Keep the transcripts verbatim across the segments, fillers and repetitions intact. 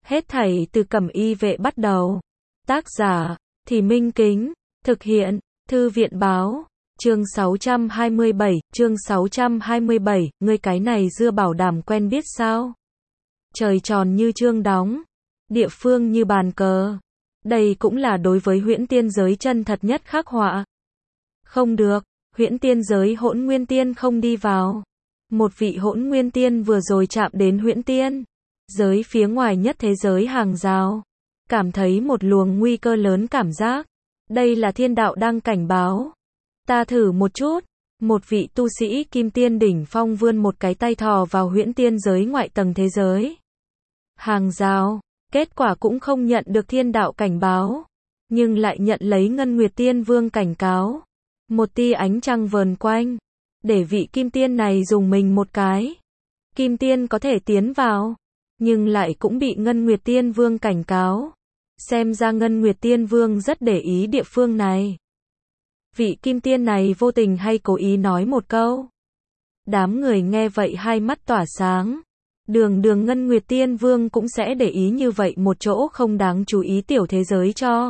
Hết thảy từ Cẩm Y Vệ bắt đầu. Tác giả, Thì Minh Kính. Thực hiện, Thư viện Báo. Chương sáu trăm hai mươi bảy, chương sáu trăm hai mươi bảy, ngươi cái này dưa bảo đảm quen biết sao? Trời tròn như chương đóng, địa phương như bàn cờ. Đây cũng là đối với huyễn tiên giới chân thật nhất khắc họa. Không được, huyễn tiên giới hỗn nguyên tiên không đi vào. Một vị hỗn nguyên tiên vừa rồi chạm đến huyễn tiên giới phía ngoài nhất thế giới hàng rào, cảm thấy một luồng nguy cơ lớn cảm giác. Đây là thiên đạo đang cảnh báo. Ta thử một chút. Một vị tu sĩ kim tiên đỉnh phong vươn một cái tay thò vào huyễn tiên giới ngoại tầng thế giới hàng rào, kết quả cũng không nhận được thiên đạo cảnh báo, nhưng lại nhận lấy Ngân Nguyệt Tiên Vương cảnh cáo. Một tia ánh trăng vờn quanh, để vị kim tiên này dùng mình một cái. Kim tiên có thể tiến vào, nhưng lại cũng bị Ngân Nguyệt Tiên Vương cảnh cáo. Xem ra Ngân Nguyệt Tiên Vương rất để ý địa phương này. Vị kim tiên này vô tình hay cố ý nói một câu. Đám người nghe vậy hai mắt tỏa sáng. Đường đường Ngân Nguyệt Tiên Vương cũng sẽ để ý như vậy một chỗ không đáng chú ý tiểu thế giới cho.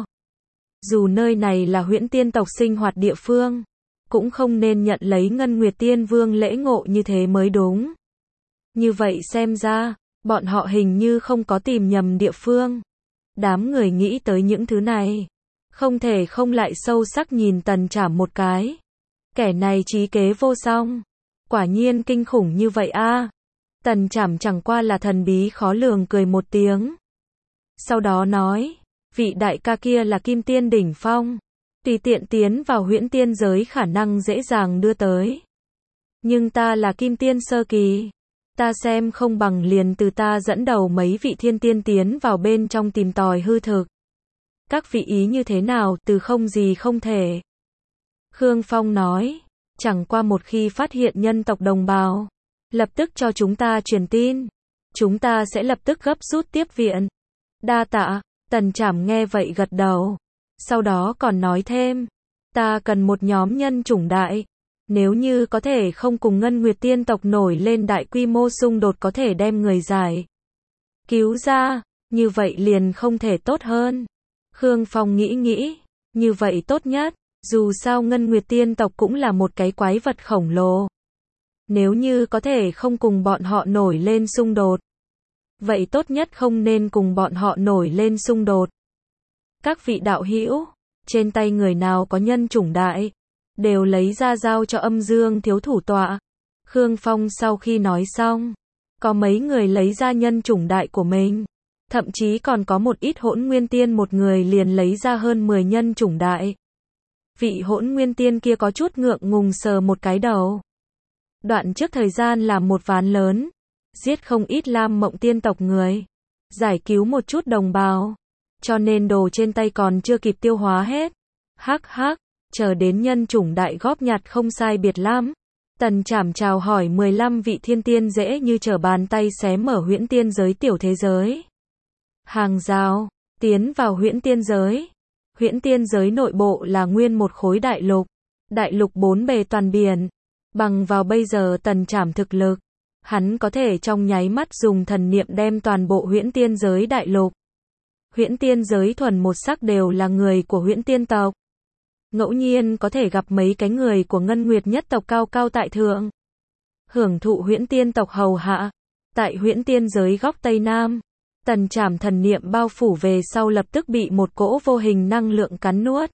Dù nơi này là huyễn tiên tộc sinh hoạt địa phương, cũng không nên nhận lấy Ngân Nguyệt Tiên Vương lễ ngộ như thế mới đúng. Như vậy xem ra, bọn họ hình như không có tìm nhầm địa phương. Đám người nghĩ tới những thứ này, không thể không lại sâu sắc nhìn Tần Trảm một cái. Kẻ này trí kế vô song, quả nhiên kinh khủng như vậy a. À. Tần Trảm chẳng qua là thần bí khó lường cười một tiếng. Sau đó nói, vị đại ca kia là kim tiên đỉnh phong, tùy tiện tiến vào huyễn tiên giới khả năng dễ dàng đưa tới. Nhưng ta là kim tiên sơ kỳ, ta xem không bằng liền từ ta dẫn đầu mấy vị thiên tiên tiến vào bên trong tìm tòi hư thực. Các vị ý như thế nào, từ không gì không thể. Khương Phong nói, chẳng qua một khi phát hiện nhân tộc đồng bào, lập tức cho chúng ta truyền tin. Chúng ta sẽ lập tức gấp rút tiếp viện. Đa tạ. Tần Trảm nghe vậy gật đầu. Sau đó còn nói thêm, ta cần một nhóm nhân chủng đại. Nếu như có thể không cùng Ngân Nguyệt Tiên tộc nổi lên đại quy mô xung đột có thể đem người giải cứu ra, như vậy liền không thể tốt hơn. Khương Phong nghĩ nghĩ, như vậy tốt nhất, dù sao Ngân Nguyệt Tiên tộc cũng là một cái quái vật khổng lồ. Nếu như có thể không cùng bọn họ nổi lên xung đột, vậy tốt nhất không nên cùng bọn họ nổi lên xung đột. Các vị đạo hữu, trên tay người nào có nhân chủng đại, đều lấy ra giao cho Âm Dương thiếu thủ tọa. Khương Phong sau khi nói xong, có mấy người lấy ra nhân chủng đại của mình. Thậm chí còn có một ít hỗn nguyên tiên một người liền lấy ra hơn mười nhân chủng đại. Vị hỗn nguyên tiên kia có chút ngượng ngùng sờ một cái đầu. Đoạn trước thời gian làm một ván lớn, giết không ít Lam Mộng tiên tộc người, giải cứu một chút đồng bào, cho nên đồ trên tay còn chưa kịp tiêu hóa hết. Hắc hắc, chờ đến nhân chủng đại góp nhặt không sai biệt lắm. Tần Trảm chào hỏi mười lăm vị thiên tiên dễ như trở bàn tay xé mở huyễn tiên giới tiểu thế giới hàng rào, tiến vào huyễn tiên giới. Huyễn tiên giới nội bộ là nguyên một khối đại lục, đại lục bốn bề toàn biển. Bằng vào bây giờ Tần Trảm thực lực, hắn có thể trong nháy mắt dùng thần niệm đem toàn bộ huyễn tiên giới đại lục. Huyễn tiên giới thuần một sắc đều là người của huyễn tiên tộc. Ngẫu nhiên có thể gặp mấy cái người của Ngân Nguyệt nhất tộc cao cao tại thượng, hưởng thụ huyễn tiên tộc hầu hạ. Tại huyễn tiên giới góc Tây Nam, Tần Trảm thần niệm bao phủ về sau lập tức bị một cỗ vô hình năng lượng cắn nuốt.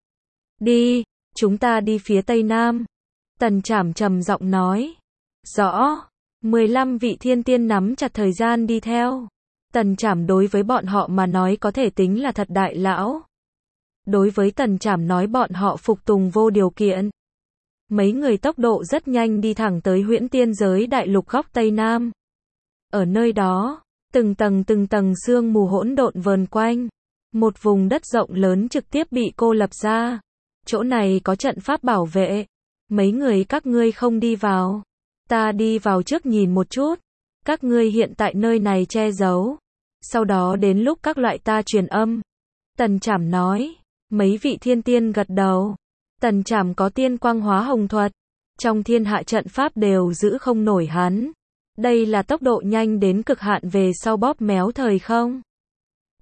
Đi, chúng ta đi phía Tây Nam. Tần Trảm trầm giọng nói. Rõ. mười lăm vị thiên tiên nắm chặt thời gian đi theo. Tần Trảm đối với bọn họ mà nói có thể tính là thật đại lão. Đối với Tần Trảm nói bọn họ phục tùng vô điều kiện. Mấy người tốc độ rất nhanh đi thẳng tới huyễn tiên giới đại lục góc Tây Nam. Ở nơi đó, từng tầng từng tầng sương mù hỗn độn vờn quanh. Một vùng đất rộng lớn trực tiếp bị cô lập ra. Chỗ này có trận pháp bảo vệ. Mấy người các ngươi không đi vào. Ta đi vào trước nhìn một chút. Các ngươi hiện tại nơi này che giấu. Sau đó đến lúc các loại ta truyền âm. Tần Trảm nói. Mấy vị thiên tiên gật đầu. Tần Trảm có tiên quang hóa hồng thuật. Trong thiên hạ trận pháp đều giữ không nổi hắn. Đây là tốc độ nhanh đến cực hạn về sau bóp méo thời không.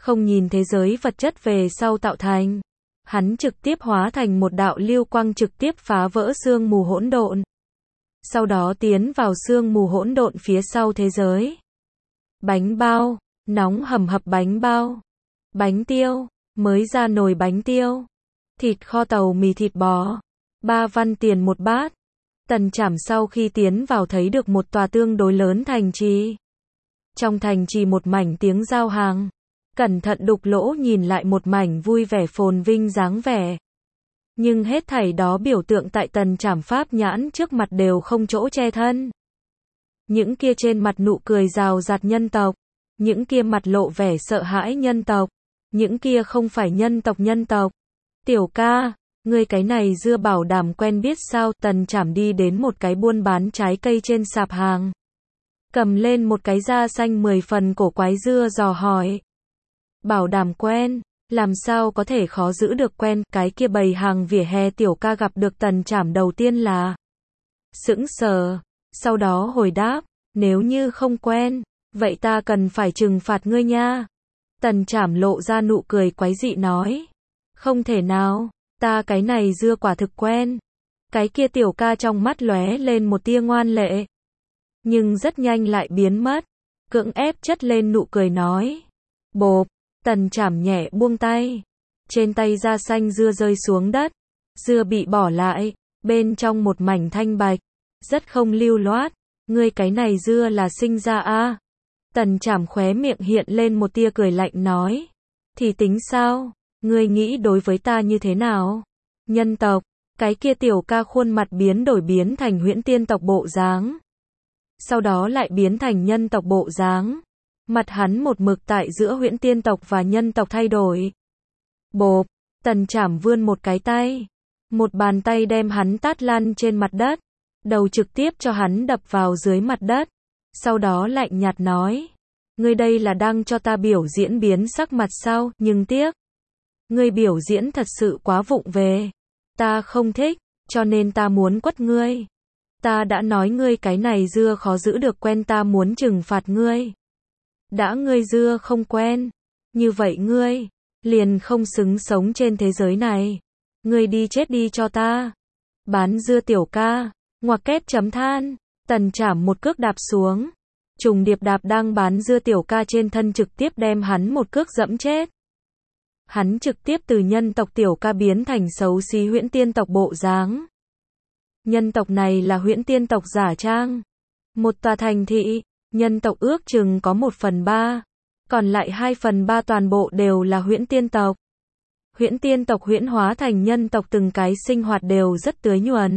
không nhìn thế giới vật chất về sau tạo thành. Hắn trực tiếp hóa thành một đạo lưu quang trực tiếp phá vỡ sương mù hỗn độn. Sau đó tiến vào sương mù hỗn độn phía sau thế giới. Bánh bao, nóng hầm hập bánh bao. Bánh tiêu, mới ra nồi bánh tiêu. Thịt kho tàu mì thịt bò. Ba văn tiền một bát. Tần Trảm sau khi tiến vào thấy được một tòa tương đối lớn thành trì. Trong thành trì một mảnh tiếng giao hàng. Cẩn thận đục lỗ nhìn lại một mảnh vui vẻ phồn vinh dáng vẻ. Nhưng hết thảy đó biểu tượng tại Tần Trảm pháp nhãn trước mặt đều không chỗ che thân. Những kia trên mặt nụ cười rào rạt nhân tộc. Những kia mặt lộ vẻ sợ hãi nhân tộc. Những kia không phải nhân tộc nhân tộc. Tiểu ca, ngươi cái này dưa bảo đảm quen biết sao? Tần Trảm đi đến một cái buôn bán trái cây trên sạp hàng. Cầm lên một cái da xanh mười phần cổ quái dưa dò hỏi. Bảo đảm quen, làm sao có thể khó giữ được quen? Cái kia bày hàng vỉa hè tiểu ca gặp được Tần Trảm đầu tiên là sững sờ, sau đó hồi đáp, nếu như không quen, vậy ta cần phải trừng phạt ngươi nha. Tần Trảm lộ ra nụ cười quái dị nói, không thể nào, ta cái này dưa quả thực quen. Cái kia tiểu ca trong mắt lóe lên một tia ngoan lệ, nhưng rất nhanh lại biến mất, cưỡng ép chất lên nụ cười nói, bộp. Tần Trảm nhẹ buông tay, trên tay da xanh dưa rơi xuống đất, dưa bị bỏ lại, bên trong một mảnh thanh bạch, rất không lưu loát, ngươi cái này dưa là sinh ra a? À? Tần Trảm khóe miệng hiện lên một tia cười lạnh nói, thì tính sao, ngươi nghĩ đối với ta như thế nào? Nhân tộc, cái kia tiểu ca khuôn mặt biến đổi biến thành huyễn tiên tộc bộ dáng, sau đó lại biến thành nhân tộc bộ dáng. Mặt hắn một mực tại giữa huyễn tiên tộc và nhân tộc thay đổi. Bộp, Tần Trảm vươn một cái tay. Một bàn tay đem hắn tát lăn trên mặt đất. Đầu trực tiếp cho hắn đập vào dưới mặt đất. Sau đó lạnh nhạt nói. Ngươi đây là đang cho ta biểu diễn biến sắc mặt sao, nhưng tiếc. Ngươi biểu diễn thật sự quá vụng về. Ta không thích, cho nên ta muốn quất ngươi. Ta đã nói ngươi cái này dưa khó giữ được quen, ta muốn trừng phạt ngươi. Đã ngươi dưa không quen, như vậy ngươi liền không xứng sống trên thế giới này. Ngươi đi chết đi cho ta. Bán dưa tiểu ca, ngoặc kép chấm than, Tần Trảm một cước đạp xuống. Trùng điệp đạp đang bán dưa tiểu ca trên thân trực tiếp đem hắn một cước dẫm chết. Hắn trực tiếp từ nhân tộc tiểu ca biến thành xấu xí huyễn tiên tộc bộ dáng. Nhân tộc này là huyễn tiên tộc giả trang. Một tòa thành thị. Nhân tộc ước chừng có một phần ba, còn lại hai phần ba toàn bộ đều là huyễn tiên tộc. Huyễn tiên tộc huyễn hóa thành nhân tộc từng cái sinh hoạt đều rất tưới nhuần.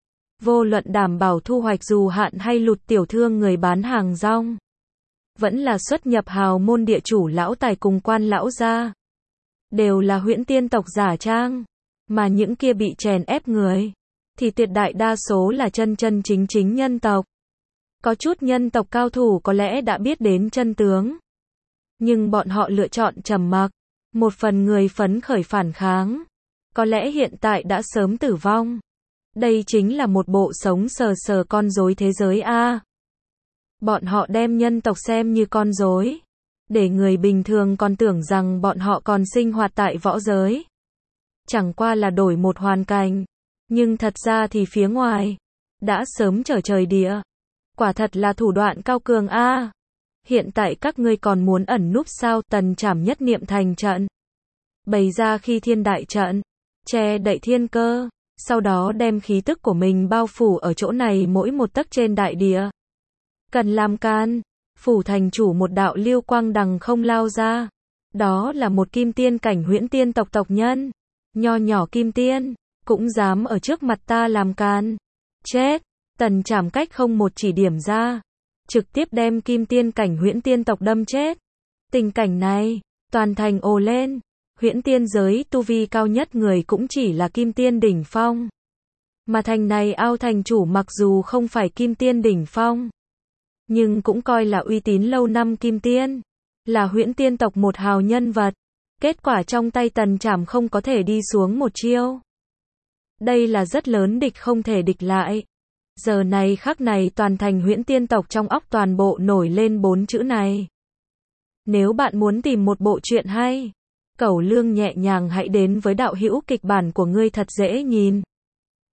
Vô luận đảm bảo thu hoạch dù hạn hay lụt tiểu thương người bán hàng rong. Vẫn là xuất nhập hào môn địa chủ lão tài cùng quan lão gia. Đều là huyễn tiên tộc giả trang. Mà những kia bị chèn ép người, thì tuyệt đại đa số là chân chân chính chính nhân tộc. Có chút nhân tộc cao thủ có lẽ đã biết đến chân tướng. Nhưng bọn họ lựa chọn trầm mặc. Một phần người phấn khởi phản kháng. Có lẽ hiện tại đã sớm tử vong. Đây chính là một bộ sống sờ sờ con rối thế giới a. Bọn họ đem nhân tộc xem như con rối. Để người bình thường còn tưởng rằng bọn họ còn sinh hoạt tại võ giới. Chẳng qua là đổi một hoàn cảnh. Nhưng thật ra thì phía ngoài đã sớm trở trời địa. Quả thật là thủ đoạn cao cường a. À. Hiện tại các ngươi còn muốn ẩn núp sao? Tần Trảm nhất niệm thành trận, bày ra khi thiên đại trận, che đậy thiên cơ, sau đó đem khí tức của mình bao phủ ở chỗ này mỗi một tấc trên đại địa. Cần làm can, phủ thành chủ một đạo lưu quang đằng không lao ra. Đó là một kim tiên cảnh huyễn tiên tộc tộc nhân. Nho nhỏ kim tiên, cũng dám ở trước mặt ta làm can. Chết! Tần Trảm cách không một chỉ điểm ra, trực tiếp đem kim tiên cảnh huyễn tiên tộc đâm chết. Tình cảnh này, toàn thành ồ lên. Huyễn tiên giới tu vi cao nhất người cũng chỉ là kim tiên đỉnh phong. Mà thành này ao thành chủ mặc dù không phải kim tiên đỉnh phong, nhưng cũng coi là uy tín lâu năm kim tiên. Là huyễn tiên tộc một hào nhân vật. Kết quả trong tay Tần Trảm không có thể đi xuống một chiêu. Đây là rất lớn địch không thể địch lại. Giờ này khắc này toàn thành huyễn tiên tộc trong óc toàn bộ nổi lên bốn chữ này. Nếu bạn muốn tìm một bộ truyện hay, cẩu lương nhẹ nhàng hãy đến với đạo hữu kịch bản của ngươi thật dễ nhìn.